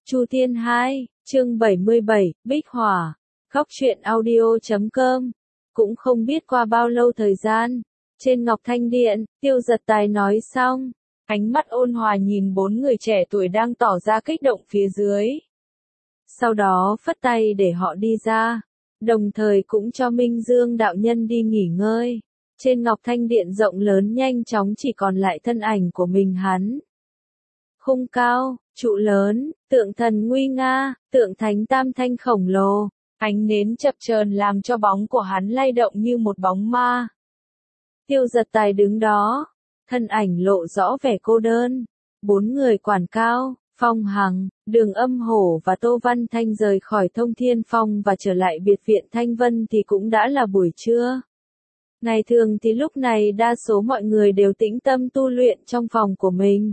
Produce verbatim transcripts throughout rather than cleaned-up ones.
Chu Thiên hai, chương bảy mươi bảy, Bích Hỏa. Góc truyện audio chấm com. Cũng không biết qua bao lâu thời gian, trên Ngọc Thanh Điện, Tiêu Giật Tài nói xong, ánh mắt ôn hòa nhìn bốn người trẻ tuổi đang tỏ ra kích động phía dưới. Sau đó phất tay để họ đi ra, đồng thời cũng cho Minh Dương đạo nhân đi nghỉ ngơi. Trên Ngọc Thanh Điện rộng lớn nhanh chóng chỉ còn lại thân ảnh của mình hắn. Khung cao, trụ lớn, tượng thần nguy nga, tượng thánh tam thanh khổng lồ, ánh nến chập chờn làm cho bóng của hắn lay động như một bóng ma. Tiêu Giật Tài đứng đó, thân ảnh lộ rõ vẻ cô đơn. Bốn người quản cao, Phong Hằng, Đường Âm Hổ và Tô Văn Thanh rời khỏi Thông Thiên Phong và trở lại biệt viện Thanh Vân thì cũng đã là buổi trưa. Ngày thường thì lúc này đa số mọi người đều tĩnh tâm tu luyện trong phòng của mình.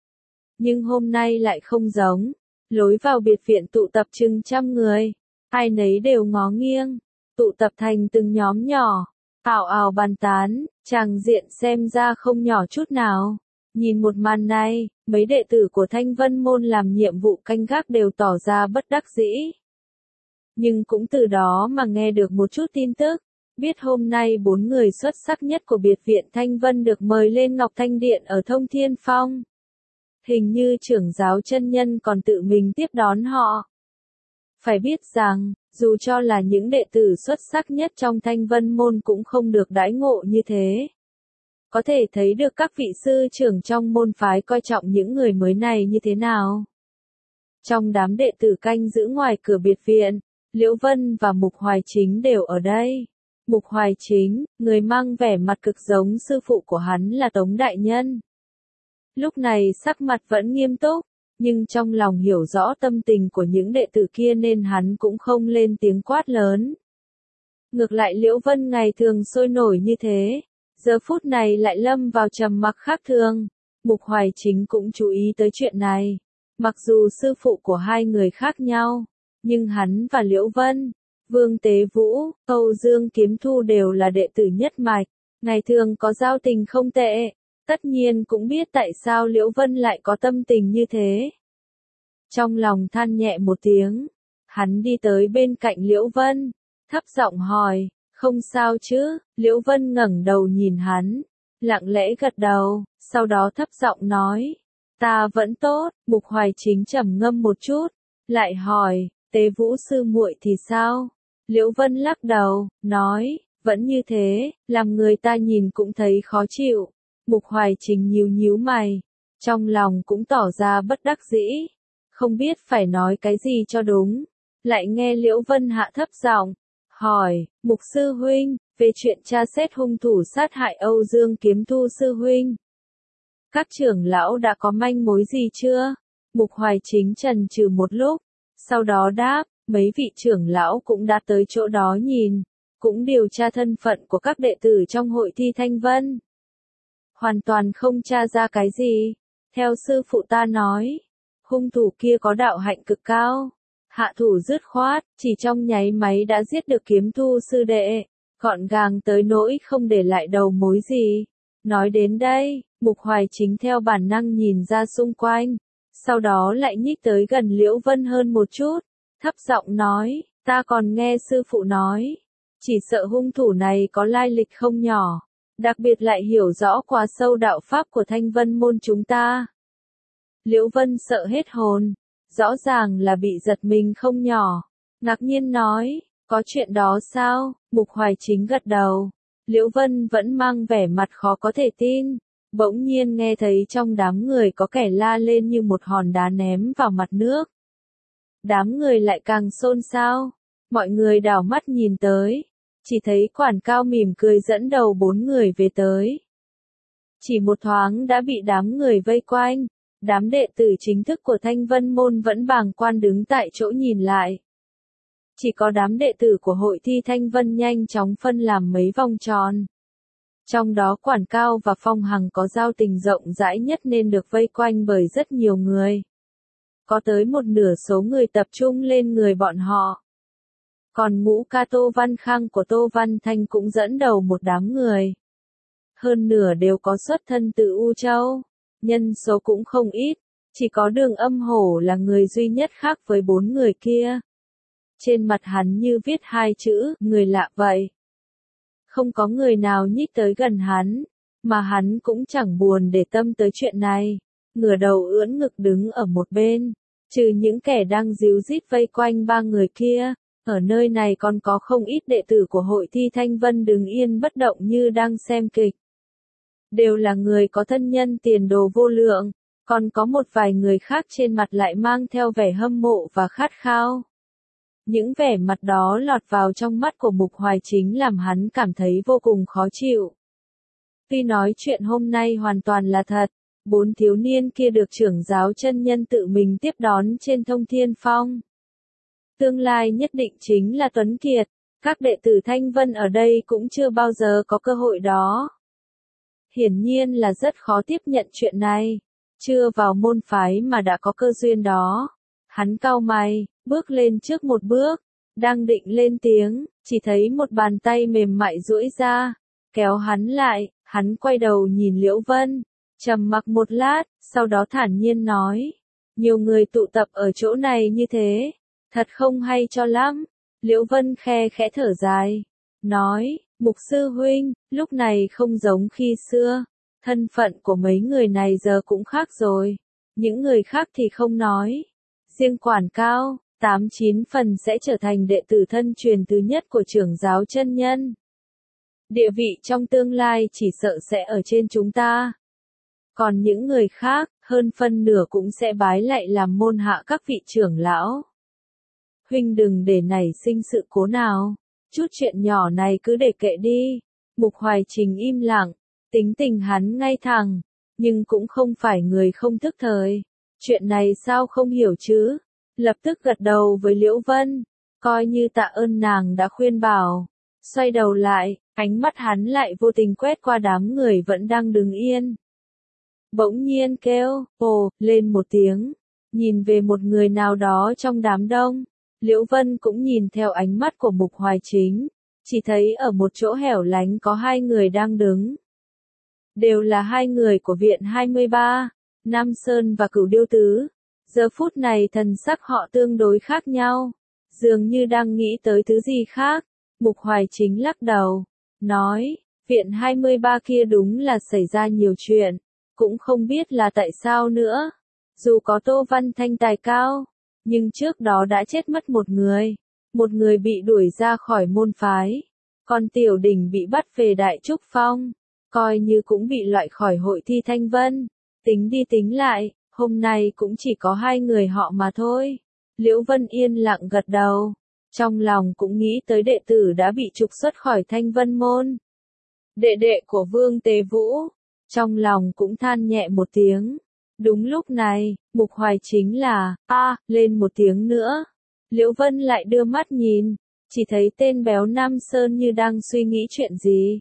Nhưng hôm nay lại không giống, lối vào biệt viện tụ tập chừng trăm người, ai nấy đều ngó nghiêng, tụ tập thành từng nhóm nhỏ, ào ào bàn tán, tràng diện xem ra không nhỏ chút nào. Nhìn một màn này, mấy đệ tử của Thanh Vân Môn làm nhiệm vụ canh gác đều tỏ ra bất đắc dĩ. Nhưng cũng từ đó mà nghe được một chút tin tức, biết hôm nay bốn người xuất sắc nhất của biệt viện Thanh Vân được mời lên Ngọc Thanh Điện ở Thông Thiên Phong. Hình như trưởng giáo chân nhân còn tự mình tiếp đón họ. Phải biết rằng, dù cho là những đệ tử xuất sắc nhất trong Thanh Vân Môn cũng không được đãi ngộ như thế. Có thể thấy được các vị sư trưởng trong môn phái coi trọng những người mới này như thế nào. Trong đám đệ tử canh giữ ngoài cửa biệt viện, Liễu Vân và Mục Hoài Chính đều ở đây. Mục Hoài Chính, người mang vẻ mặt cực giống sư phụ của hắn là Tống Đại Nhân. Lúc này sắc mặt vẫn nghiêm túc, nhưng trong lòng hiểu rõ tâm tình của những đệ tử kia nên hắn cũng không lên tiếng quát lớn. Ngược lại Liễu Vân ngày thường sôi nổi như thế, giờ phút này lại lâm vào trầm mặc khác thường. Mục Hoài Chính cũng chú ý tới chuyện này. Mặc dù sư phụ của hai người khác nhau, nhưng hắn và Liễu Vân, Vương Tế Vũ, Âu Dương Kiếm Thu đều là đệ tử nhất mạch, ngày thường có giao tình không tệ. Tất nhiên cũng biết tại sao Liễu Vân lại có tâm tình như thế. Trong lòng than nhẹ một tiếng, hắn đi tới bên cạnh Liễu Vân, thấp giọng hỏi, không sao chứ? Liễu Vân ngẩng đầu nhìn hắn, lặng lẽ gật đầu, sau đó thấp giọng nói, ta vẫn tốt. Mục Hoài Chính trầm ngâm một chút, lại hỏi, Tế Vũ sư muội thì sao? Liễu Vân lắc đầu, nói, vẫn như thế, làm người ta nhìn cũng thấy khó chịu. Mục Hoài Chính nhíu nhíu mày, trong lòng cũng tỏ ra bất đắc dĩ, không biết phải nói cái gì cho đúng. Lại nghe Liễu Vân hạ thấp giọng, hỏi, Mục sư huynh, về chuyện tra xét hung thủ sát hại Âu Dương Kiếm Thu sư huynh. Các trưởng lão đã có manh mối gì chưa? Mục Hoài Chính chần chừ một lúc, sau đó đáp, mấy vị trưởng lão cũng đã tới chỗ đó nhìn, cũng điều tra thân phận của các đệ tử trong hội thi Thanh Vân. Hoàn toàn không tra ra cái gì. Theo sư phụ ta nói, hung thủ kia có đạo hạnh cực cao, hạ thủ dứt khoát, chỉ trong nháy máy đã giết được Kiếm Thu sư đệ, gọn gàng tới nỗi không để lại đầu mối gì. Nói đến đây, Mục Hoài Chính theo bản năng nhìn ra xung quanh, sau đó lại nhích tới gần Liễu Vân hơn một chút, thấp giọng nói, ta còn nghe sư phụ nói, chỉ sợ hung thủ này có lai lịch không nhỏ. Đặc biệt lại hiểu rõ quá sâu đạo pháp của Thanh Vân Môn chúng ta. Liễu Vân sợ hết hồn, rõ ràng là bị giật mình không nhỏ, ngạc nhiên nói, có chuyện đó sao? Mục Hoài Chính gật đầu. Liễu Vân vẫn mang vẻ mặt khó có thể tin, bỗng nhiên nghe thấy trong đám người có kẻ la lên như một hòn đá ném vào mặt nước. Đám người lại càng xôn xao, mọi người đảo mắt nhìn tới. Chỉ thấy quản cao mỉm cười dẫn đầu bốn người về tới. Chỉ một thoáng đã bị đám người vây quanh, đám đệ tử chính thức của Thanh Vân Môn vẫn bàng quan đứng tại chỗ nhìn lại. Chỉ có đám đệ tử của hội thi Thanh Vân nhanh chóng phân làm mấy vòng tròn. Trong đó quản cao và Phong Hằng có giao tình rộng rãi nhất nên được vây quanh bởi rất nhiều người. Có tới một nửa số người tập trung lên người bọn họ. Còn ngũ ca Tô Văn Khang của Tô Văn Thanh cũng dẫn đầu một đám người. Hơn nửa đều có xuất thân từ U Châu, nhân số cũng không ít, Chỉ có Đường Âm Hổ là người duy nhất khác với bốn người kia. Trên mặt hắn như viết hai chữ, người lạ vậy. Không có người nào nhích tới gần hắn, mà hắn cũng chẳng buồn để tâm tới chuyện này. Ngửa đầu ưỡn ngực đứng ở một bên, trừ những kẻ đang díu dít vây quanh ba người kia, ở nơi này còn có không ít đệ tử của hội thi Thanh Vân đứng yên bất động như đang xem kịch. Đều là người có thân nhân tiền đồ vô lượng, còn có một vài người khác trên mặt lại mang theo vẻ hâm mộ và khát khao. Những vẻ mặt đó lọt vào trong mắt của Mục Hoài Chính làm hắn cảm thấy vô cùng khó chịu. Tuy nói chuyện hôm nay hoàn toàn là thật, bốn thiếu niên kia được trưởng giáo chân nhân tự mình tiếp đón trên Thông Thiên Phong. Tương lai nhất định chính là tuấn kiệt, các đệ tử Thanh Vân ở đây cũng chưa bao giờ có cơ hội đó. Hiển nhiên là rất khó tiếp nhận chuyện này, chưa vào môn phái mà đã có cơ duyên đó. Hắn cau mày, bước lên trước một bước, đang định lên tiếng, chỉ thấy một bàn tay mềm mại duỗi ra, kéo hắn lại, hắn quay đầu nhìn Liễu Vân, trầm mặc một lát, sau đó thản nhiên nói, nhiều người tụ tập ở chỗ này như thế, thật không hay cho lắm. Liễu Vân khe khẽ thở dài, nói, Mục sư huynh, lúc này không giống khi xưa, thân phận của mấy người này giờ cũng khác rồi, những người khác thì không nói. Riêng Quản Cao, tám chín phần sẽ trở thành đệ tử thân truyền thứ nhất của trưởng giáo chân nhân. Địa vị trong tương lai chỉ sợ sẽ ở trên chúng ta. Còn những người khác, hơn phân nửa cũng sẽ bái lại làm môn hạ các vị trưởng lão. Huynh đừng để nảy sinh sự cố nào, chút chuyện nhỏ này cứ để kệ đi. Mục Hoài Trình im lặng, tính tình hắn ngay thẳng, nhưng cũng không phải người không thức thời. Chuyện này sao không hiểu chứ? Lập tức gật đầu với Liễu Vân, coi như tạ ơn nàng đã khuyên bảo. Xoay đầu lại, ánh mắt hắn lại vô tình quét qua đám người vẫn đang đứng yên. Bỗng nhiên kêu, ồ, lên một tiếng, nhìn về một người nào đó trong đám đông. Liễu Vân cũng nhìn theo ánh mắt của Mục Hoài Chính, chỉ thấy ở một chỗ hẻo lánh có hai người đang đứng. Đều là hai người của viện hai mươi ba, Nam Sơn và Cửu Điêu Tứ. Giờ phút này thần sắc họ tương đối khác nhau, dường như đang nghĩ tới thứ gì khác. Mục Hoài Chính lắc đầu, nói, viện hai mươi ba kia đúng là xảy ra nhiều chuyện, cũng không biết là tại sao nữa. Dù có Tô Văn Thanh tài cao, nhưng trước đó đã chết mất một người, một người bị đuổi ra khỏi môn phái, còn Tiểu Đình bị bắt về Đại Trúc Phong, coi như cũng bị loại khỏi hội thi Thanh Vân. Tính đi tính lại, hôm nay cũng chỉ có hai người họ mà thôi. Liễu Vân yên lặng gật đầu, trong lòng cũng nghĩ tới đệ tử đã bị trục xuất khỏi Thanh Vân môn. Đệ đệ của Vương Tế Vũ, trong lòng cũng than nhẹ một tiếng. Đúng lúc này, Mục Hoài Chính là, a, lên một tiếng nữa. Liễu Vân lại đưa mắt nhìn, chỉ thấy tên béo Nam Sơn như đang suy nghĩ chuyện gì.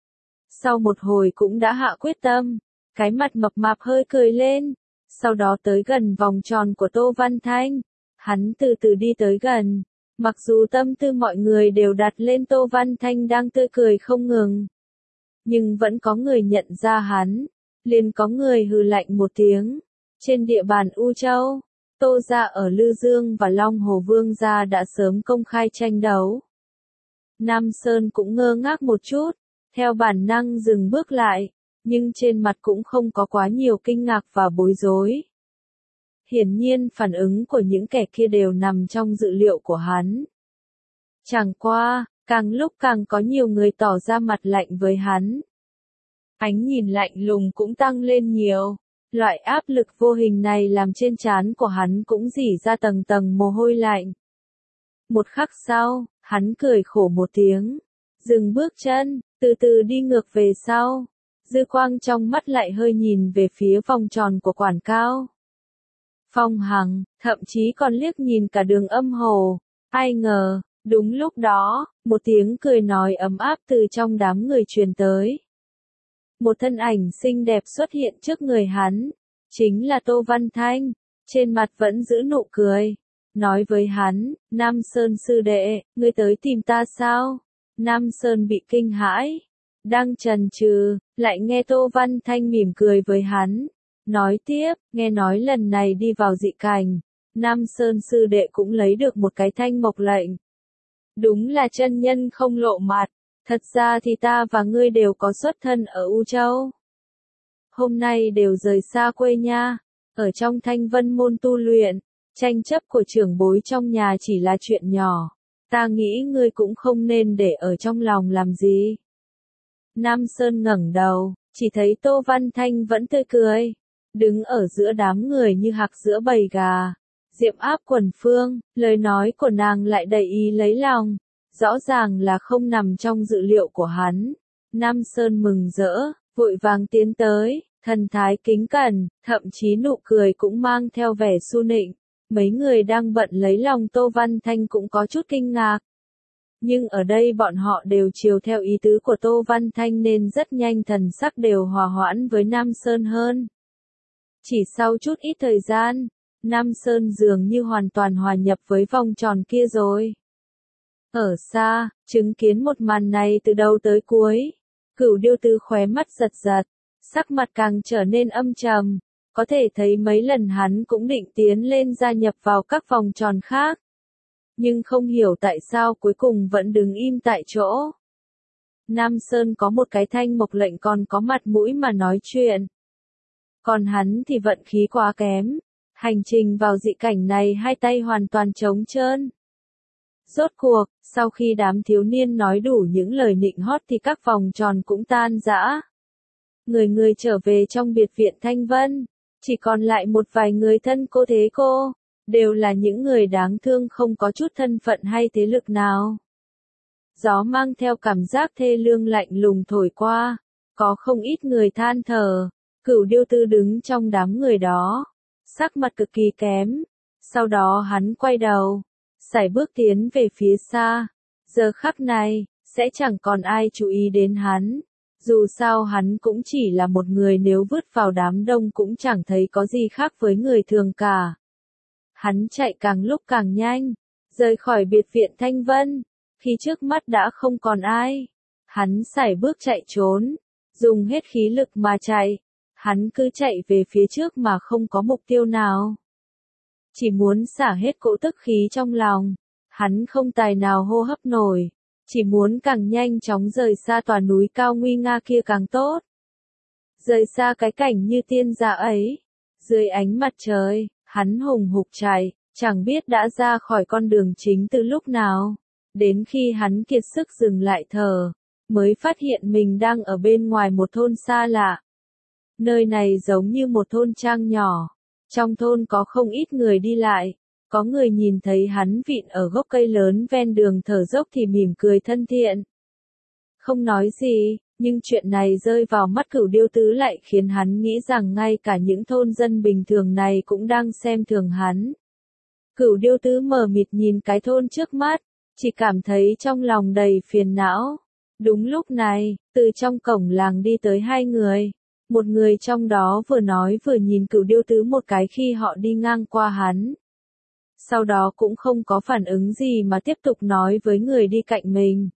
Sau một hồi cũng đã hạ quyết tâm, cái mặt mập mạp hơi cười lên, sau đó tới gần vòng tròn của Tô Văn Thanh. Hắn từ từ đi tới gần, mặc dù tâm tư mọi người đều đặt lên Tô Văn Thanh đang tươi cười không ngừng, nhưng vẫn có người nhận ra hắn. Liền có người hừ lạnh một tiếng. Trên địa bàn U Châu, Tô gia ở Lư Dương và Long Hồ Vương gia đã sớm công khai tranh đấu. Nam Sơn cũng ngơ ngác một chút, theo bản năng dừng bước lại, nhưng trên mặt cũng không có quá nhiều kinh ngạc và bối rối. Hiển nhiên phản ứng của những kẻ kia đều nằm trong dự liệu của hắn. Chẳng qua, càng lúc càng có nhiều người tỏ ra mặt lạnh với hắn. Ánh nhìn lạnh lùng cũng tăng lên nhiều. Loại áp lực vô hình này làm trên trán của hắn cũng rỉ ra tầng tầng mồ hôi lạnh. Một khắc sau, hắn cười khổ một tiếng, dừng bước chân, từ từ đi ngược về sau. Dư quang trong mắt lại hơi nhìn về phía vòng tròn của Quản Cao, Phong Hằng, thậm chí còn liếc nhìn cả Đường Âm Hồ. Ai ngờ, đúng lúc đó, một tiếng cười nói ấm áp từ trong đám người truyền tới. Một thân ảnh xinh đẹp xuất hiện trước người hắn, chính là Tô Văn Thanh, trên mặt vẫn giữ nụ cười, nói với hắn, Nam Sơn sư đệ, ngươi tới tìm ta sao? Nam Sơn bị kinh hãi, đang chần chừ, lại nghe Tô Văn Thanh mỉm cười với hắn, Nói tiếp, nghe nói lần này đi vào dị cảnh, Nam Sơn sư đệ cũng lấy được một cái thanh mộc lệnh. Đúng là chân nhân không lộ mặt, thật ra thì ta và ngươi đều có xuất thân ở U Châu. Hôm nay đều rời xa quê nha, ở trong Thanh Vân môn tu luyện, tranh chấp của trưởng bối trong nhà chỉ là chuyện nhỏ, ta nghĩ ngươi cũng không nên để ở trong lòng làm gì. Nam Sơn ngẩng đầu, chỉ thấy Tô Văn Thanh vẫn tươi cười, đứng ở giữa đám người như hạc giữa bầy gà. Diệm áp quần phương, lời nói của nàng lại đầy ý lấy lòng, rõ ràng là không nằm trong dự liệu của hắn. Nam Sơn mừng rỡ, vội vàng tiến tới, thần thái kính cẩn, thậm chí nụ cười cũng mang theo vẻ su nịnh. Mấy người đang bận lấy lòng Tô Văn Thanh cũng có chút kinh ngạc. Nhưng ở đây bọn họ đều chiều theo ý tứ của Tô Văn Thanh nên rất nhanh thần sắc đều hòa hoãn với Nam Sơn hơn. Chỉ sau chút ít thời gian, Nam Sơn dường như hoàn toàn hòa nhập với vòng tròn kia rồi. Ở xa, chứng kiến một màn này từ đầu tới cuối, Cửu Điêu Tứ khóe mắt giật giật, sắc mặt càng trở nên âm trầm, có thể thấy mấy lần hắn cũng định tiến lên gia nhập vào các vòng tròn khác. Nhưng không hiểu tại sao cuối cùng vẫn đứng im tại chỗ. Nam Sơn có một cái thanh mộc lệnh còn có mặt mũi mà nói chuyện. Còn hắn thì vận khí quá kém. Hành trình vào dị cảnh này hai tay hoàn toàn trống trơn. Rốt cuộc, sau khi đám thiếu niên nói đủ những lời nịnh hót thì các vòng tròn cũng tan rã. Người người trở về trong biệt viện Thanh Vân, chỉ còn lại một vài người thân cô thế cô, đều là những người đáng thương không có chút thân phận hay thế lực nào. Gió mang theo cảm giác thê lương lạnh lùng thổi qua, có không ít người than thở, Cửu Điêu Tư đứng trong đám người đó. Sắc mặt cực kỳ kém, sau đó hắn quay đầu, sải bước tiến về phía xa, giờ khắc này, sẽ chẳng còn ai chú ý đến hắn, dù sao hắn cũng chỉ là một người nếu vứt vào đám đông cũng chẳng thấy có gì khác với người thường cả. Hắn chạy càng lúc càng nhanh, rời khỏi biệt viện Thanh Vân, khi trước mắt đã không còn ai, hắn sải bước chạy trốn, dùng hết khí lực mà chạy. Hắn cứ chạy về phía trước mà không có mục tiêu nào. Chỉ muốn xả hết cỗ tức khí trong lòng. Hắn không tài nào hô hấp nổi. Chỉ muốn càng nhanh chóng rời xa tòa núi cao nguy nga kia càng tốt. Rời xa cái cảnh như tiên gia ấy. Dưới ánh mặt trời, hắn hùng hục chạy, chẳng biết đã ra khỏi con đường chính từ lúc nào. Đến khi hắn kiệt sức dừng lại thở, mới phát hiện mình đang ở bên ngoài một thôn xa lạ. Nơi này giống như một thôn trang nhỏ. Trong thôn có không ít người đi lại. Có người nhìn thấy hắn vịn ở gốc cây lớn ven đường thở dốc thì mỉm cười thân thiện. Không nói gì, nhưng chuyện này rơi vào mắt Cửu Điêu Tứ lại khiến hắn nghĩ rằng ngay cả những thôn dân bình thường này cũng đang xem thường hắn. Cửu Điêu Tứ mờ mịt nhìn cái thôn trước mắt, chỉ cảm thấy trong lòng đầy phiền não. Đúng lúc này, từ trong cổng làng đi tới hai người. Một người trong đó vừa nói vừa nhìn Cửu Điêu Tứ một cái khi họ đi ngang qua hắn. Sau đó cũng không có phản ứng gì mà tiếp tục nói với người đi cạnh mình.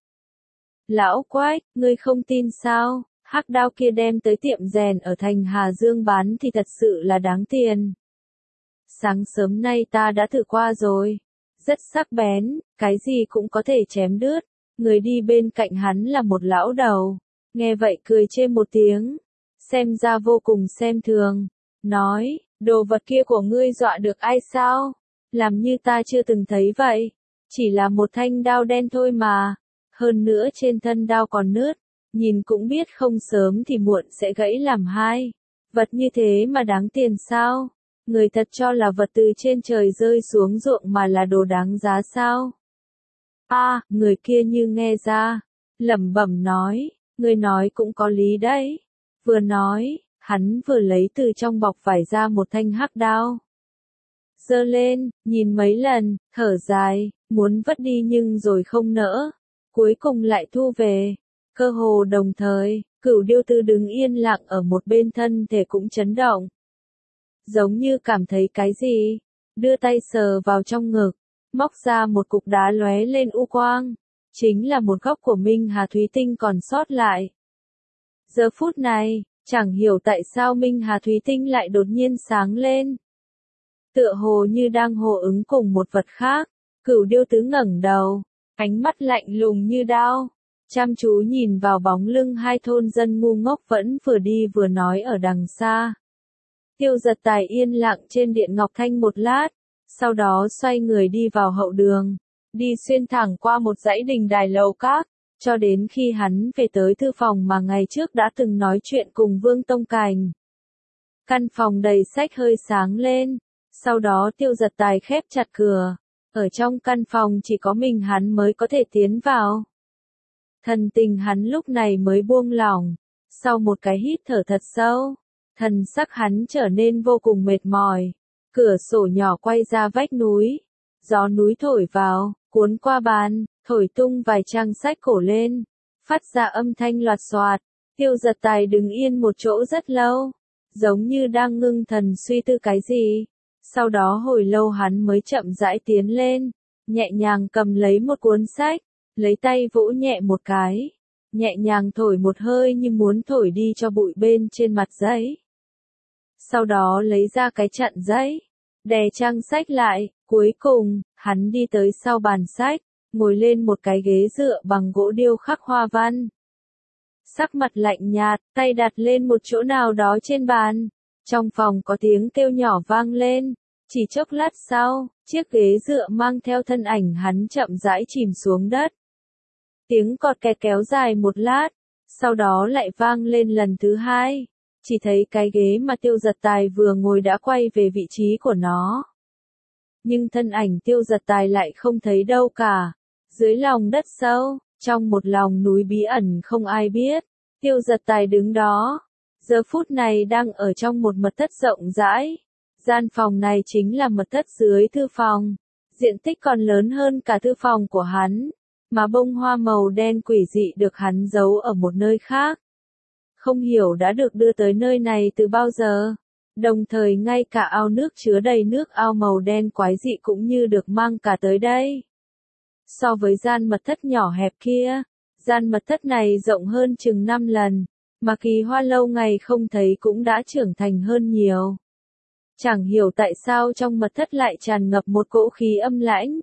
Lão Quách, ngươi không tin sao, hắc đao kia đem tới tiệm rèn ở thành Hà Dương bán thì thật sự là đáng tiền. Sáng sớm nay ta đã thử qua rồi. Rất sắc bén, cái gì cũng có thể chém đứt. Người đi bên cạnh hắn là một lão đầu. Nghe vậy cười chê một tiếng. Xem ra vô cùng xem thường. Nói, đồ vật kia của ngươi dọa được ai sao? Làm như ta chưa từng thấy vậy. Chỉ là một thanh đao đen thôi mà. Hơn nữa trên thân đao còn nứt. Nhìn cũng biết không sớm thì muộn sẽ gãy làm hai. Vật như thế mà đáng tiền sao? Người thật cho là vật từ trên trời rơi xuống ruộng mà là đồ đáng giá sao? A, à, người kia như nghe ra. Lẩm bẩm nói, người nói cũng có lý đấy. Vừa nói, hắn vừa lấy từ trong bọc vải ra một thanh hắc đao. Giơ lên, nhìn mấy lần, thở dài, muốn vất đi nhưng rồi không nỡ. Cuối cùng lại thu về. Cơ hồ đồng thời, Cửu Điêu Tư đứng yên lặng ở một bên thân thể cũng chấn động. Giống như cảm thấy cái gì, đưa tay sờ vào trong ngực, móc ra một cục đá lóe lên u quang. Chính là một góc của Minh Hà Thúy Tinh còn sót lại. Giờ phút này, Chẳng hiểu tại sao Minh Hà Thúy Tinh lại đột nhiên sáng lên. Tựa hồ như đang hô ứng cùng một vật khác, Cửu Điêu Tứ ngẩng đầu, ánh mắt lạnh lùng như đao, chăm chú nhìn vào bóng lưng hai thôn dân ngu ngốc vẫn vừa đi vừa nói ở đằng xa. Tiêu Giật Tài yên lặng trên điện Ngọc Thanh một lát, sau đó xoay người đi vào hậu đường, đi xuyên thẳng qua một dãy đình đài lầu các, cho đến khi hắn về tới thư phòng mà ngày trước đã từng nói chuyện cùng Vương Tông Cảnh. Căn phòng đầy sách hơi sáng lên, sau đó Tiêu Giật Tài khép chặt cửa, ở trong căn phòng chỉ có mình hắn mới có thể tiến vào. Thần tình hắn lúc này mới buông lỏng, sau một cái hít thở thật sâu, thần sắc hắn trở nên vô cùng mệt mỏi. Cửa sổ nhỏ quay ra vách núi, gió núi thổi vào, cuốn qua bàn, thổi tung vài trang sách cổ lên, phát ra âm thanh loạt xoạt. Tiêu Giật Tài đứng yên một chỗ rất lâu, giống như đang ngưng thần suy tư cái gì. Sau đó hồi lâu hắn mới chậm rãi tiến lên, nhẹ nhàng cầm lấy một cuốn sách, lấy tay vỗ nhẹ một cái, nhẹ nhàng thổi một hơi như muốn thổi đi cho bụi bên trên mặt giấy. Sau đó lấy ra cái chặn giấy, đè trang sách lại, cuối cùng, hắn đi tới sau bàn sách, ngồi lên một cái ghế dựa bằng gỗ điêu khắc hoa văn. Sắc mặt lạnh nhạt, tay đặt lên một chỗ nào đó trên bàn. Trong phòng có tiếng kêu nhỏ vang lên, chỉ chốc lát sau, chiếc ghế dựa mang theo thân ảnh hắn chậm rãi chìm xuống đất. Tiếng cọt kẹt kéo dài một lát, sau đó lại vang lên lần thứ hai. Chỉ thấy cái ghế mà Tiêu Giật Tài vừa ngồi đã quay về vị trí của nó. Nhưng thân ảnh Tiêu Giật Tài lại không thấy đâu cả. Dưới lòng đất sâu, trong một lòng núi bí ẩn không ai biết, Tiêu Giật Tài đứng đó. Giờ phút này đang ở trong một mật thất rộng rãi. Gian phòng này chính là mật thất dưới thư phòng. Diện tích còn lớn hơn cả thư phòng của hắn. Mà bông hoa màu đen quỷ dị được hắn giấu ở một nơi khác. Không hiểu đã được đưa tới nơi này từ bao giờ. Đồng thời ngay cả ao nước chứa đầy nước ao màu đen quái dị cũng như được mang cả tới đây. So với gian mật thất nhỏ hẹp kia, gian mật thất này rộng hơn chừng năm lần, mà Kỳ Hoa lâu ngày không thấy cũng đã trưởng thành hơn nhiều. Chẳng hiểu tại sao trong mật thất lại tràn ngập một cỗ khí âm lãnh.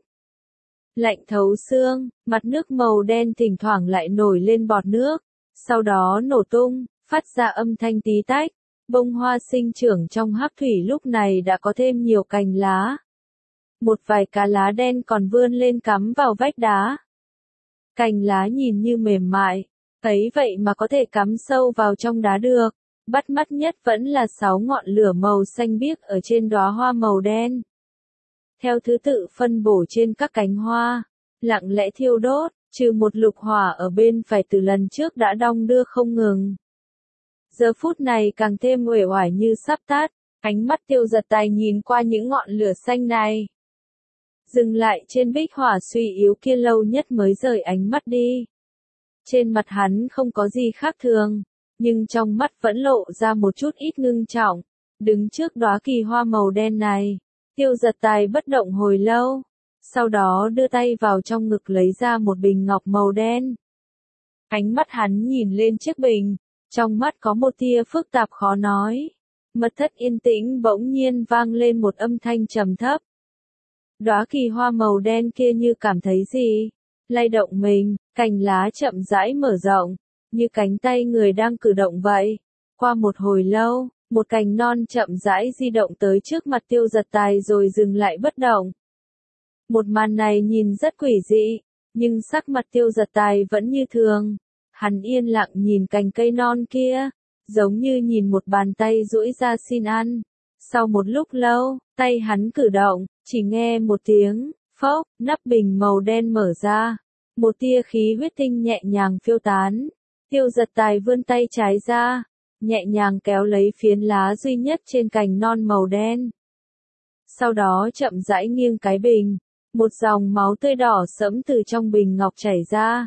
Lạnh thấu xương, mặt nước màu đen thỉnh thoảng lại nổi lên bọt nước, sau đó nổ tung, phát ra âm thanh tí tách. Bông hoa sinh trưởng trong hắc thủy lúc này đã có thêm nhiều cành lá. Một vài cá lá đen còn vươn lên cắm vào vách đá. Cành lá nhìn như mềm mại, thấy vậy mà có thể cắm sâu vào trong đá được. Bắt mắt nhất vẫn là sáu ngọn lửa màu xanh biếc ở trên đóa hoa màu đen. Theo thứ tự phân bổ trên các cánh hoa, lặng lẽ thiêu đốt, trừ một lục hỏa ở bên phải từ lần trước đã đong đưa không ngừng. Giờ phút này càng thêm uể oải như sắp tắt, ánh mắt Tiêu Giật Tài nhìn qua những ngọn lửa xanh này. Dừng lại trên bích hỏa suy yếu kia lâu nhất mới rời ánh mắt đi. Trên mặt hắn không có gì khác thường, nhưng trong mắt vẫn lộ ra một chút ít ngưng trọng. Đứng trước đóa kỳ hoa màu đen này, Tiêu Giật Tài bất động hồi lâu, sau đó đưa tay vào trong ngực lấy ra một bình ngọc màu đen. Ánh mắt hắn nhìn lên chiếc bình, trong mắt có một tia phức tạp khó nói. Mật thất yên tĩnh bỗng nhiên vang lên một âm thanh trầm thấp. Đóa kỳ hoa màu đen kia như cảm thấy gì, lay động mình, cành lá chậm rãi mở rộng, như cánh tay người đang cử động vậy. Qua một hồi lâu, một cành non chậm rãi di động tới trước mặt Tiêu Giật Tài rồi dừng lại bất động. Một màn này nhìn rất quỷ dị, nhưng sắc mặt Tiêu Giật Tài vẫn như thường. Hắn yên lặng nhìn cành cây non kia, giống như nhìn một bàn tay duỗi ra xin ăn. Sau một lúc lâu, tay hắn cử động, chỉ nghe một tiếng, phốc, nắp bình màu đen mở ra. Một tia khí huyết tinh nhẹ nhàng phiêu tán. Tiêu Giật Tài vươn tay trái ra, nhẹ nhàng kéo lấy phiến lá duy nhất trên cành non màu đen. Sau đó chậm rãi nghiêng cái bình, một dòng máu tươi đỏ sẫm từ trong bình ngọc chảy ra.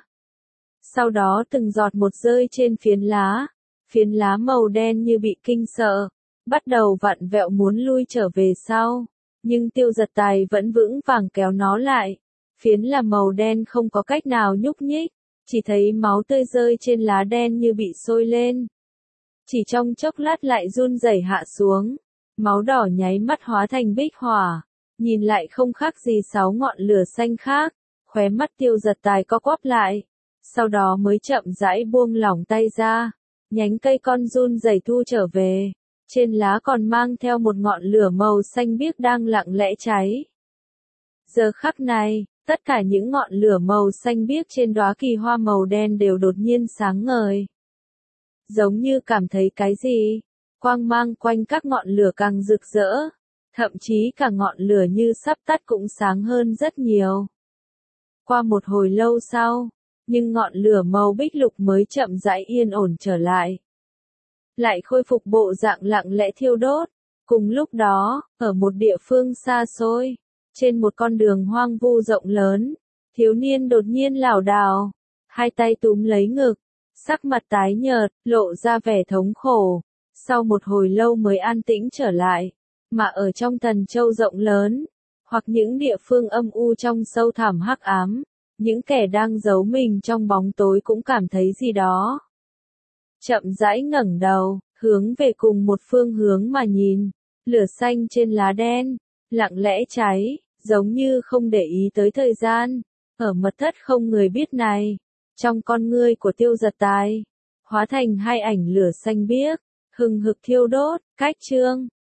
Sau đó từng giọt một rơi trên phiến lá, phiến lá màu đen như bị kinh sợ, bắt đầu vặn vẹo muốn lui trở về sau, nhưng Tiêu Giật Tài vẫn vững vàng kéo nó lại. Phiến là màu đen không có cách nào nhúc nhích, chỉ thấy máu tươi rơi trên lá đen như bị sôi lên. chỉ trong chốc lát lại run rẩy hạ xuống, máu đỏ nháy mắt hóa thành bích hỏa, nhìn lại không khác gì sáu ngọn lửa xanh khác, khóe mắt Tiêu Giật Tài co quắp lại, sau đó mới chậm rãi buông lỏng tay ra, nhánh cây con run rẩy thu trở về, trên lá còn mang theo một ngọn lửa màu xanh biếc đang lặng lẽ cháy. Giờ khắc này, tất cả những ngọn lửa màu xanh biếc trên đóa kỳ hoa màu đen đều đột nhiên sáng ngời. Giống như cảm thấy cái gì, quang mang quanh các ngọn lửa càng rực rỡ, thậm chí cả ngọn lửa như sắp tắt cũng sáng hơn rất nhiều. Qua một hồi lâu sau, nhưng ngọn lửa màu bích lục mới chậm rãi yên ổn trở lại. Lại khôi phục bộ dạng lặng lẽ thiêu đốt. Cùng lúc đó, ở một địa phương xa xôi, trên một con đường hoang vu rộng lớn, thiếu niên đột nhiên lảo đảo, hai tay túm lấy ngực, sắc mặt tái nhợt, lộ ra vẻ thống khổ. Sau một hồi lâu mới an tĩnh trở lại, mà ở trong Thần Châu rộng lớn, hoặc những địa phương âm u trong sâu thẳm hắc ám, những kẻ đang giấu mình trong bóng tối cũng cảm thấy gì đó. Chậm rãi ngẩng đầu, hướng về cùng một phương hướng mà nhìn, lửa xanh trên lá đen, lặng lẽ cháy, giống như không để ý tới thời gian, ở mật thất không người biết này, trong con ngươi của Tiêu Giật Tài, hóa thành hai ảnh lửa xanh biếc, hừng hực thiêu đốt, cách chương.